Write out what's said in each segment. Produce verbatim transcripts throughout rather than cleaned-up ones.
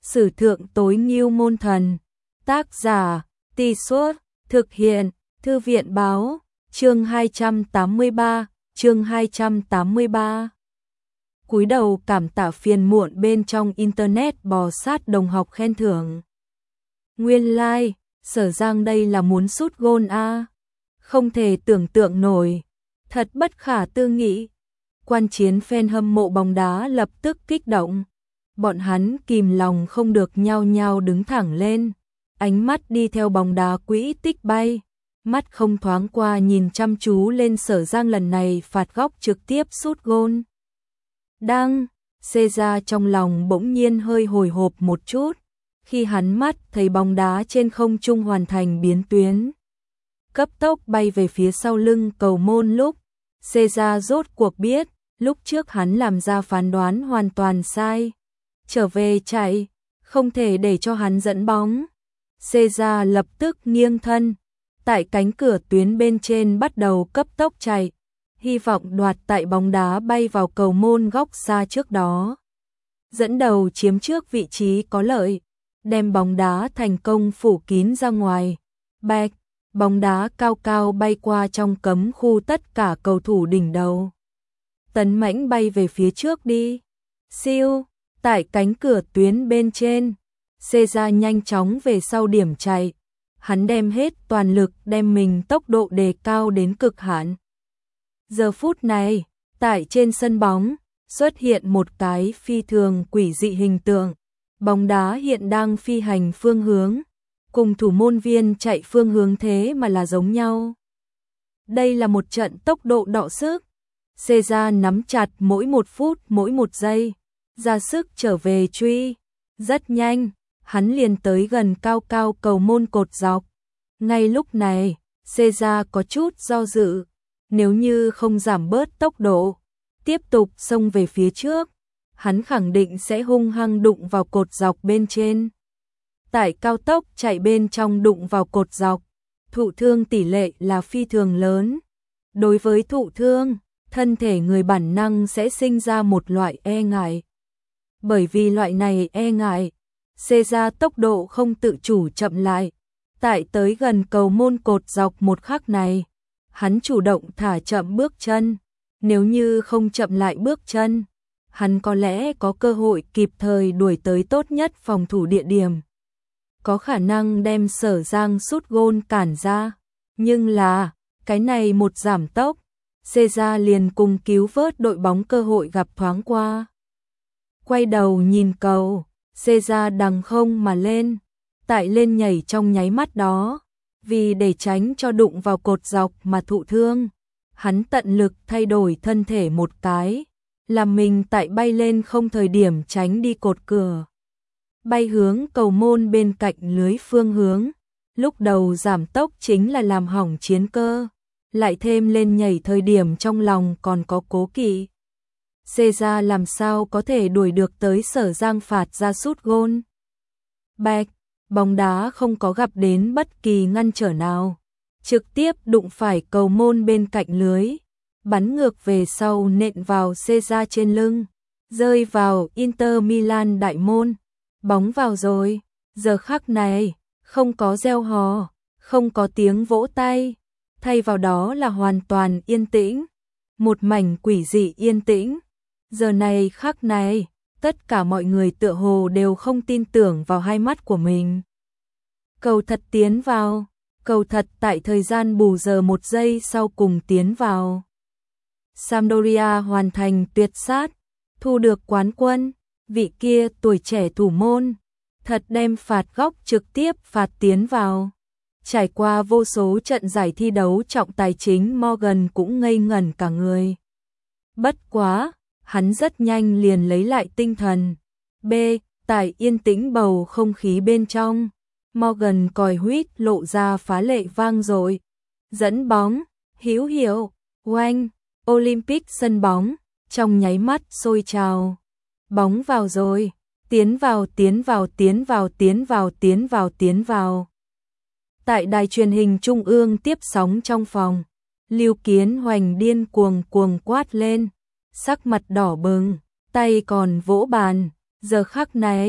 Sử thượng tối ngưu môn thần. Tác giả, Tì Suốt, thực hiện, Thư viện báo, chương hai trăm tám mươi ba, chương hai trăm tám mươi ba. Cúi đầu cảm tạ phiền muộn bên trong internet bò sát đồng học khen thưởng. Nguyên lai, like, Sở Giang đây là muốn sút gôn a. Không thể tưởng tượng nổi, thật bất khả tư nghị. Quan chiến fan hâm mộ bóng đá lập tức kích động. Bọn hắn kìm lòng không được nhao nhao đứng thẳng lên, ánh mắt đi theo bóng đá quỹ tích bay, mắt không thoáng qua nhìn chăm chú lên Sở Giang lần này phạt góc trực tiếp sút gôn. Đang, xê ra trong lòng bỗng nhiên hơi hồi hộp một chút, khi hắn mắt thấy bóng đá trên không trung hoàn thành biến tuyến. Cấp tốc bay về phía sau lưng cầu môn lúc, xê ra rốt cuộc biết, lúc trước hắn làm ra phán đoán hoàn toàn sai. Trở về chạy, không thể để cho hắn dẫn bóng. Xê ra lập tức nghiêng thân, tại cánh cửa tuyến bên trên bắt đầu cấp tốc chạy, hy vọng đoạt tại bóng đá bay vào cầu môn góc xa trước đó. Dẫn đầu chiếm trước vị trí có lợi, đem bóng đá thành công phủ kín ra ngoài. Bạch, bóng đá cao cao bay qua trong cấm khu tất cả cầu thủ đỉnh đầu. Tấn mãnh bay về phía trước đi. Siêu, tại cánh cửa tuyến bên trên, xê ra nhanh chóng về sau điểm chạy. Hắn đem hết toàn lực đem mình tốc độ đề cao đến cực hạn. Giờ phút này, tại trên sân bóng, xuất hiện một cái phi thường quỷ dị hình tượng. Bóng đá hiện đang phi hành phương hướng, cùng thủ môn viên chạy phương hướng thế mà là giống nhau. Đây là một trận tốc độ đọ sức. Xê ra nắm chặt mỗi một phút mỗi một giây, ra sức trở về truy. Rất nhanh, hắn liền tới gần cao cao cầu môn cột dọc. Ngay lúc này, xê ra có chút do dự. Nếu như không giảm bớt tốc độ, tiếp tục xông về phía trước, hắn khẳng định sẽ hung hăng đụng vào cột dọc bên trên. Tại cao tốc chạy bên trong đụng vào cột dọc, thụ thương tỷ lệ là phi thường lớn. Đối với thụ thương, thân thể người bản năng sẽ sinh ra một loại e ngại. Bởi vì loại này e ngại, xê ra tốc độ không tự chủ chậm lại. Tại tới gần cầu môn cột dọc một khắc này, hắn chủ động thả chậm bước chân. Nếu như không chậm lại bước chân, hắn có lẽ có cơ hội kịp thời đuổi tới tốt nhất phòng thủ địa điểm, có khả năng đem Sở Giang sút gôn cản ra. Nhưng là, cái này một giảm tốc, xê ra liền cùng cứu vớt đội bóng cơ hội gặp thoáng qua. Quay đầu nhìn cầu, xê ra đằng không mà lên, tại lên nhảy trong nháy mắt đó, vì để tránh cho đụng vào cột dọc mà thụ thương, hắn tận lực thay đổi thân thể một cái, làm mình tại bay lên không thời điểm tránh đi cột cửa. Bay hướng cầu môn bên cạnh lưới phương hướng, lúc đầu giảm tốc chính là làm hỏng chiến cơ, lại thêm lên nhảy thời điểm trong lòng còn có cố kỵ. Xê ra làm sao có thể đuổi được tới Sở Giang phạt ra sút gôn. Bạch, bóng đá không có gặp đến bất kỳ ngăn trở nào, trực tiếp đụng phải cầu môn bên cạnh lưới, bắn ngược về sau nện vào xê ra trên lưng, rơi vào Inter Milan đại môn. Bóng vào rồi, giờ khắc này, không có reo hò, không có tiếng vỗ tay, thay vào đó là hoàn toàn yên tĩnh, một mảnh quỷ dị yên tĩnh. Giờ này khắc này, tất cả mọi người tựa hồ đều không tin tưởng vào hai mắt của mình. Cầu thật tiến vào, cầu thật tại thời gian bù giờ một giây sau cùng tiến vào. Sampdoria hoàn thành tuyệt sát, thu được quán quân. Vị kia tuổi trẻ thủ môn, thật đem phạt góc trực tiếp phạt tiến vào. Trải qua vô số trận giải thi đấu trọng tài chính, Morgan cũng ngây ngẩn cả người. Bất quá, hắn rất nhanh liền lấy lại tinh thần. B. Tại yên tĩnh bầu không khí bên trong, Morgan còi huýt lộ ra phá lệ vang dội. Dẫn bóng, hữu hiệu, oanh, Olympic sân bóng, trong nháy mắt sôi trào. Bóng vào rồi, tiến vào tiến vào tiến vào tiến vào tiến vào tiến vào. Tại đài truyền hình trung ương tiếp sóng trong phòng, Lưu Kiến Hoành điên cuồng cuồng quát lên, sắc mặt đỏ bừng, tay còn vỗ bàn. Giờ khắc này,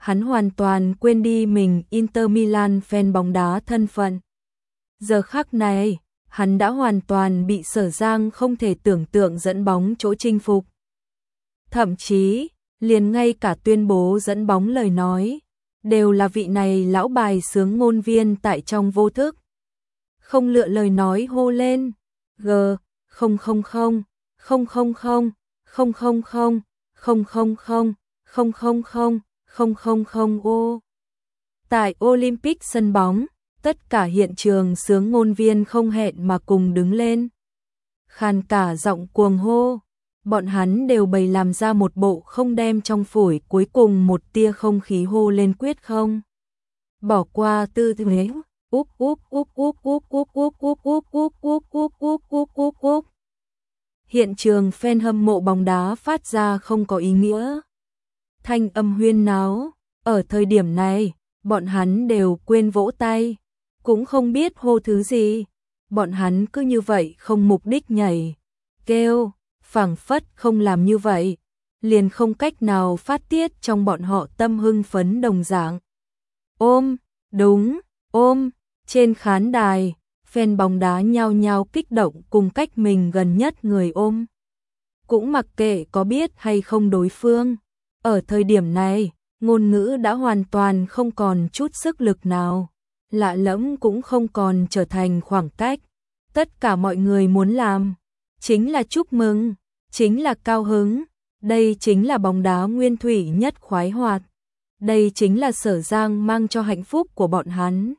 hắn hoàn toàn quên đi mình Inter Milan fan bóng đá thân phận. Giờ khắc này, hắn đã hoàn toàn bị Sở Giang không thể tưởng tượng dẫn bóng chỗ chinh phục. Thậm chí, liền ngay cả tuyên bố dẫn bóng lời nói, đều là vị này lão bài sướng ngôn viên tại trong vô thức. Không lựa lời nói hô lên, G, không không không, không không không, không không không, không không không, không không không, không không không ô. Tại Olympic sân bóng, tất cả hiện trường sướng ngôn viên không hẹn mà cùng đứng lên. Khàn cả giọng cuồng hô, bọn hắn đều bày làm ra một bộ không đem trong phổi cuối cùng một tia không khí hô lên quyết không. Bỏ qua tư thế, úp úp úp úp úp úp úp úp úp úp úp úp úp úp úp úp. Hiện trường fan hâm mộ bóng đá phát ra không có ý nghĩa. Thanh âm huyên náo, ở thời điểm này, bọn hắn đều quên vỗ tay, cũng không biết hô thứ gì. Bọn hắn cứ như vậy không mục đích nhảy, kêu, phảng phất không làm như vậy, liền không cách nào phát tiết trong bọn họ tâm hưng phấn đồng dạng. Ôm, đúng, ôm, trên khán đài, fan bóng đá nhao nhao kích động cùng cách mình gần nhất người ôm. Cũng mặc kệ có biết hay không đối phương, ở thời điểm này, ngôn ngữ đã hoàn toàn không còn chút sức lực nào, lạ lẫm cũng không còn trở thành khoảng cách. Tất cả mọi người muốn làm, chính là chúc mừng, chính là cao hứng, đây chính là bóng đá nguyên thủy nhất khoái hoạt, đây chính là Sở Giang mang cho hạnh phúc của bọn hắn.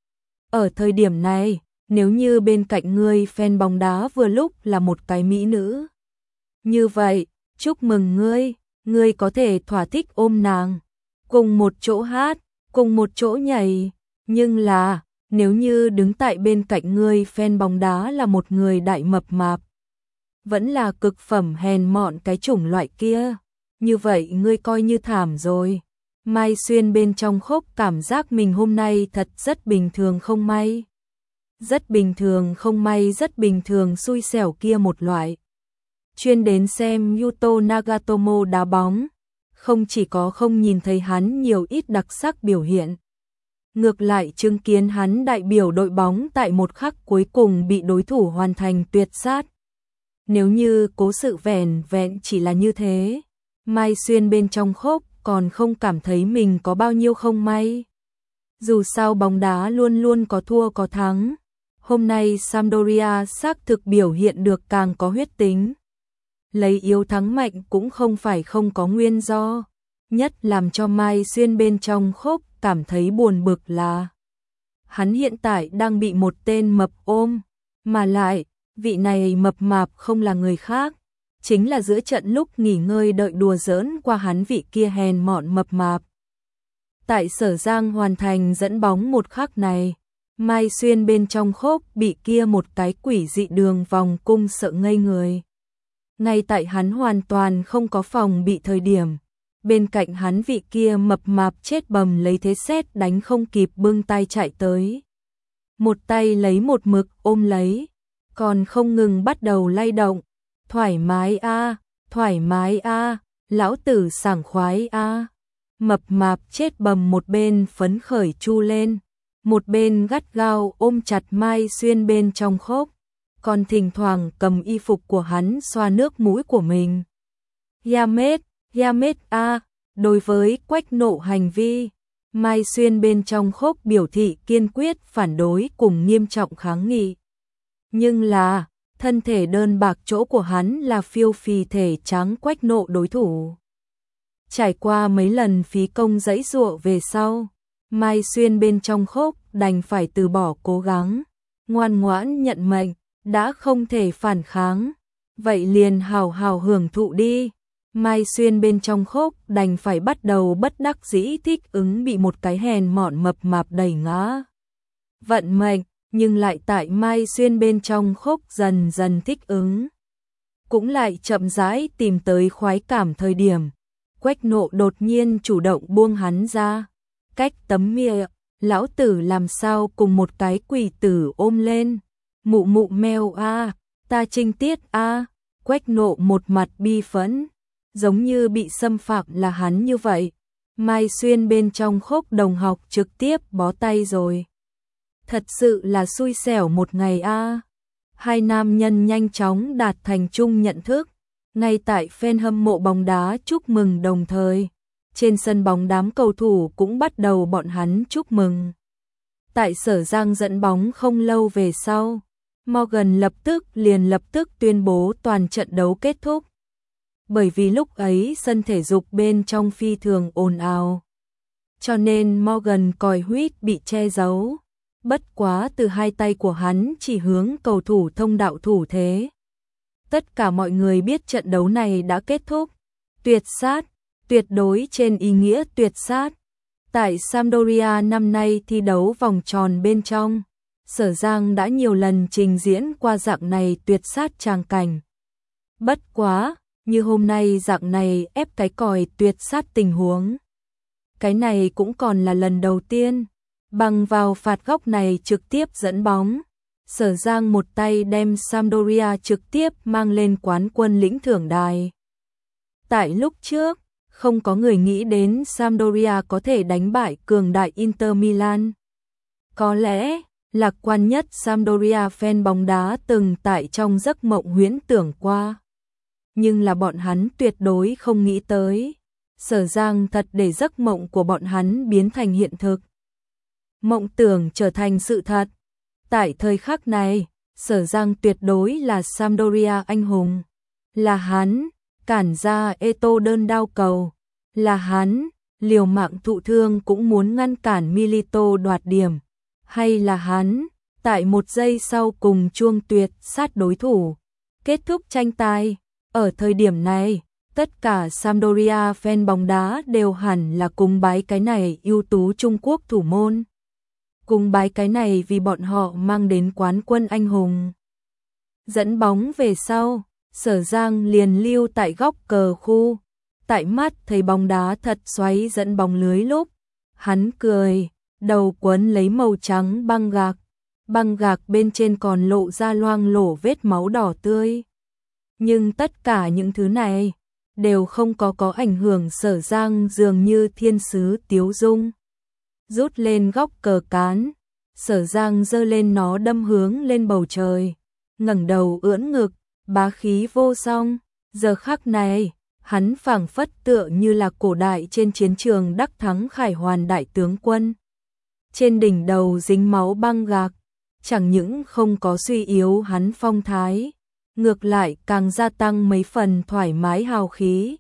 Ở thời điểm này, nếu như bên cạnh ngươi fan bóng đá vừa lúc là một cái mỹ nữ, như vậy, chúc mừng ngươi, ngươi có thể thỏa thích ôm nàng, cùng một chỗ hát, cùng một chỗ nhảy, nhưng là, nếu như đứng tại bên cạnh ngươi fan bóng đá là một người đại mập mạp, vẫn là cực phẩm hèn mọn cái chủng loại kia, như vậy ngươi coi như thảm rồi. Mai Xuyên bên trong khúc cảm giác mình hôm nay thật rất bình thường không may. Rất bình thường không may rất bình thường xui xẻo kia một loại. Chuyên đến xem Yuto Nagatomo đá bóng, không chỉ có không nhìn thấy hắn nhiều ít đặc sắc biểu hiện, ngược lại chứng kiến hắn đại biểu đội bóng tại một khắc cuối cùng bị đối thủ hoàn thành tuyệt sát. Nếu như cố sự vẻn vẹn chỉ là như thế, Mai Xuyên bên trong khúc còn không cảm thấy mình có bao nhiêu không may. Dù sao bóng đá luôn luôn có thua có thắng, hôm nay Sampdoria xác thực biểu hiện được càng có huyết tính. Lấy yếu thắng mạnh cũng không phải không có nguyên do, nhất làm cho Mai Xuyên bên trong khúc cảm thấy buồn bực là hắn hiện tại đang bị một tên mập ôm, mà lại, vị này mập mạp không là người khác, chính là giữa trận lúc nghỉ ngơi đợi đùa giỡn qua hắn vị kia hèn mọn mập mạp. Tại Sở Giang hoàn thành dẫn bóng một khắc này, Mai Xuyên bên trong khúc bị kia một cái quỷ dị đường vòng cung sợ ngây người. Ngay tại hắn hoàn toàn không có phòng bị thời điểm, bên cạnh hắn vị kia mập mạp chết bầm lấy thế sét đánh không kịp bưng tay chạy tới. Một tay lấy một mực ôm lấy, còn không ngừng bắt đầu lay động. Thoải mái a, thoải mái a, lão tử sảng khoái a. Mập mạp chết bầm một bên phấn khởi chu lên, một bên gắt gao ôm chặt Mai Xuyên bên trong khốc, còn thỉnh thoảng cầm y phục của hắn xoa nước mũi của mình. Yamet, Yamet a, đối với Quách Nộ hành vi, Mai Xuyên bên trong khốc biểu thị kiên quyết phản đối cùng nghiêm trọng kháng nghị. Nhưng là, thân thể đơn bạc chỗ của hắn là phiêu phì thể trắng Quách Nộ đối thủ. Trải qua mấy lần phí công dãy dụa về sau, Mai Xuyên bên trong khốc đành phải từ bỏ cố gắng, ngoan ngoãn nhận mệnh, đã không thể phản kháng, vậy liền hào hào hưởng thụ đi. Mai Xuyên bên trong khốc đành phải bắt đầu bất đắc dĩ thích ứng bị một cái hèn mọn mập mạp đẩy ngã. Vận mệnh, nhưng lại tại Mai Xuyên bên trong khốc dần dần thích ứng. Cũng lại chậm rãi tìm tới khoái cảm thời điểm. Quách Nộ đột nhiên chủ động buông hắn ra. Cách tấm mịa, lão tử làm sao cùng một cái quỷ tử ôm lên. Mụ mụ mèo a, ta trinh tiết a. Quách Nộ một mặt bi phẫn, giống như bị xâm phạm là hắn như vậy. Mai Xuyên bên trong Khốc Đồng học trực tiếp bó tay rồi. Thật sự là xui xẻo một ngày a. Hai nam nhân nhanh chóng đạt thành chung nhận thức, ngay tại fan hâm mộ bóng đá chúc mừng đồng thời. Trên sân bóng đám cầu thủ cũng bắt đầu bọn hắn chúc mừng. Tại Sở Giang dẫn bóng không lâu về sau, Morgan lập tức liền lập tức tuyên bố toàn trận đấu kết thúc. Bởi vì lúc ấy sân thể dục bên trong phi thường ồn ào, cho nên Morgan còi huýt bị che giấu. Bất quá từ hai tay của hắn chỉ hướng cầu thủ thông đạo thủ thế. Tất cả mọi người biết trận đấu này đã kết thúc. Tuyệt sát, tuyệt đối trên ý nghĩa tuyệt sát. Tại Sampdoria năm nay thi đấu vòng tròn bên trong, Sở Giang đã nhiều lần trình diễn qua dạng này tuyệt sát tràng cảnh. Bất quá, như hôm nay dạng này ép cái còi tuyệt sát tình huống. Cái này cũng còn là lần đầu tiên. Bằng vào phạt góc này trực tiếp dẫn bóng, Sở Giang một tay đem Sampdoria trực tiếp mang lên quán quân lĩnh thưởng đài. Tại lúc trước, không có người nghĩ đến Sampdoria có thể đánh bại cường đại Inter Milan. Có lẽ, lạc quan nhất Sampdoria fan bóng đá từng tại trong giấc mộng huyễn tưởng qua. Nhưng là bọn hắn tuyệt đối không nghĩ tới. Sở Giang thật để giấc mộng của bọn hắn biến thành hiện thực. Mộng tưởng trở thành sự thật. Tại thời khắc này, Sở Giang tuyệt đối là Sampdoria anh hùng. Là hắn, cản ra Eto'o đơn đao cầu. Là hắn, liều mạng thụ thương cũng muốn ngăn cản Milito đoạt điểm. Hay là hắn, tại một giây sau cùng chuông tuyệt sát đối thủ. Kết thúc tranh tài. Ở thời điểm này, tất cả Sampdoria fan bóng đá đều hẳn là cùng bái cái này ưu tú Trung Quốc thủ môn. Cùng bái cái này vì bọn họ mang đến quán quân anh hùng. Dẫn bóng về sau, Sở Giang liền lưu tại góc cờ khu. Tại mắt thấy bóng đá thật xoáy dẫn bóng lưới lúc, hắn cười, đầu quấn lấy màu trắng băng gạc. Băng gạc bên trên còn lộ ra loang lổ vết máu đỏ tươi. Nhưng tất cả những thứ này đều không có có ảnh hưởng Sở Giang dường như thiên sứ tiếu dung. Rút lên góc cờ cán, Sở Giang giơ lên nó đâm hướng lên bầu trời, ngẩng đầu ưỡn ngực, bá khí vô song. Giờ khắc này, hắn phảng phất tựa như là cổ đại trên chiến trường đắc thắng khải hoàn đại tướng quân. Trên đỉnh đầu dính máu băng gạc, chẳng những không có suy yếu hắn phong thái, ngược lại càng gia tăng mấy phần thoải mái hào khí.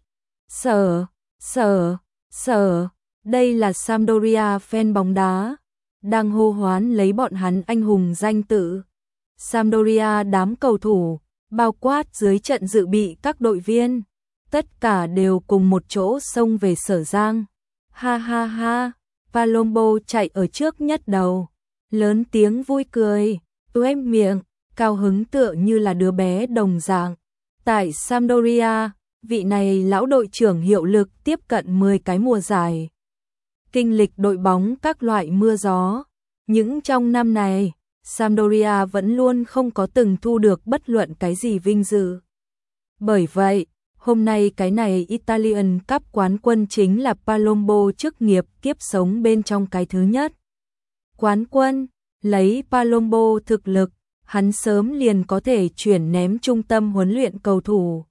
Sở, sở, sở, đây là Sampdoria fan bóng đá, đang hô hoán lấy bọn hắn anh hùng danh tự. Sampdoria đám cầu thủ, bao quát dưới trận dự bị các đội viên, tất cả đều cùng một chỗ xông về Sở Giang. Ha ha ha, Palombo chạy ở trước nhất đầu, lớn tiếng vui cười, tuét miệng, cao hứng tựa như là đứa bé đồng dạng. Tại Sampdoria, vị này lão đội trưởng hiệu lực tiếp cận mười cái mùa giải. Kinh lịch đội bóng các loại mưa gió, những trong năm này, Sampdoria vẫn luôn không có từng thu được bất luận cái gì vinh dự. Bởi vậy, hôm nay cái này Italian Cup quán quân chính là Palombo chức nghiệp kiếp sống bên trong cái thứ nhất. Quán quân, lấy Palombo thực lực, hắn sớm liền có thể chuyển ném trung tâm huấn luyện cầu thủ.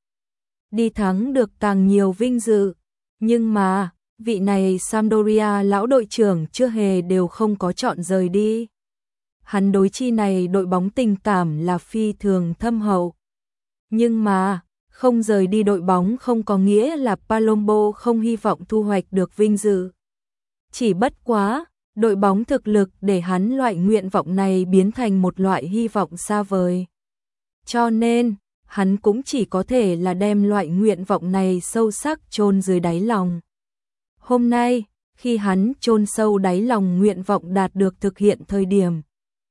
Đi thắng được càng nhiều vinh dự, nhưng mà, vị này Sampdoria lão đội trưởng chưa hề đều không có chọn rời đi. Hắn đối chi này đội bóng tình cảm là phi thường thâm hậu. Nhưng mà, không rời đi đội bóng không có nghĩa là Palombo không hy vọng thu hoạch được vinh dự. Chỉ bất quá, đội bóng thực lực để hắn loại nguyện vọng này biến thành một loại hy vọng xa vời. Cho nên, hắn cũng chỉ có thể là đem loại nguyện vọng này sâu sắc chôn dưới đáy lòng. Hôm nay, khi hắn chôn sâu đáy lòng nguyện vọng đạt được thực hiện thời điểm,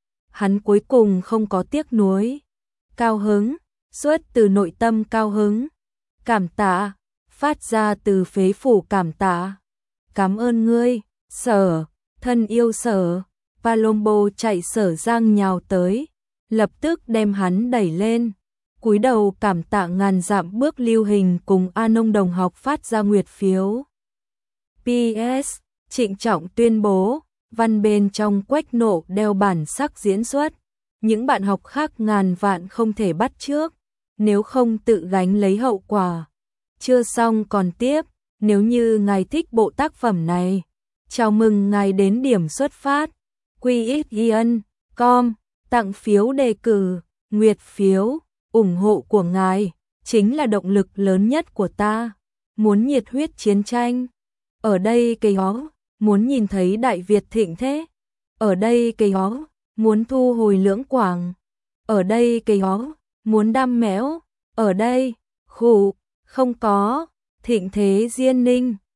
hắn cuối cùng không có tiếc nuối, cao hứng, xuất từ nội tâm cao hứng, cảm tạ, phát ra từ phế phủ cảm tạ. Cảm ơn ngươi, Sở, thân yêu Sở. Palombo chạy Sở Giang nhào tới, lập tức đem hắn đẩy lên, cúi đầu cảm tạ ngàn dặm bước lưu hình cùng A Nông đồng học phát ra nguyệt phiếu. pê ét, trịnh trọng tuyên bố, văn bên trong Quách Nộ đeo bản sắc diễn xuất. Những bạn học khác ngàn vạn không thể bắt chước, nếu không tự gánh lấy hậu quả. Chưa xong còn tiếp, nếu như ngài thích bộ tác phẩm này, chào mừng ngài đến điểm xuất phát. quy ích ion chấm com, tặng phiếu đề cử, nguyệt phiếu, ủng hộ của ngài chính là động lực lớn nhất của ta. Muốn nhiệt huyết chiến tranh, ở đây cây ó, muốn nhìn thấy Đại Việt thịnh thế, ở đây cây ó, muốn thu hồi Lưỡng Quảng, ở đây cây ó, muốn đam mẽo, ở đây, khủ, không có, thịnh thế Diên Ninh.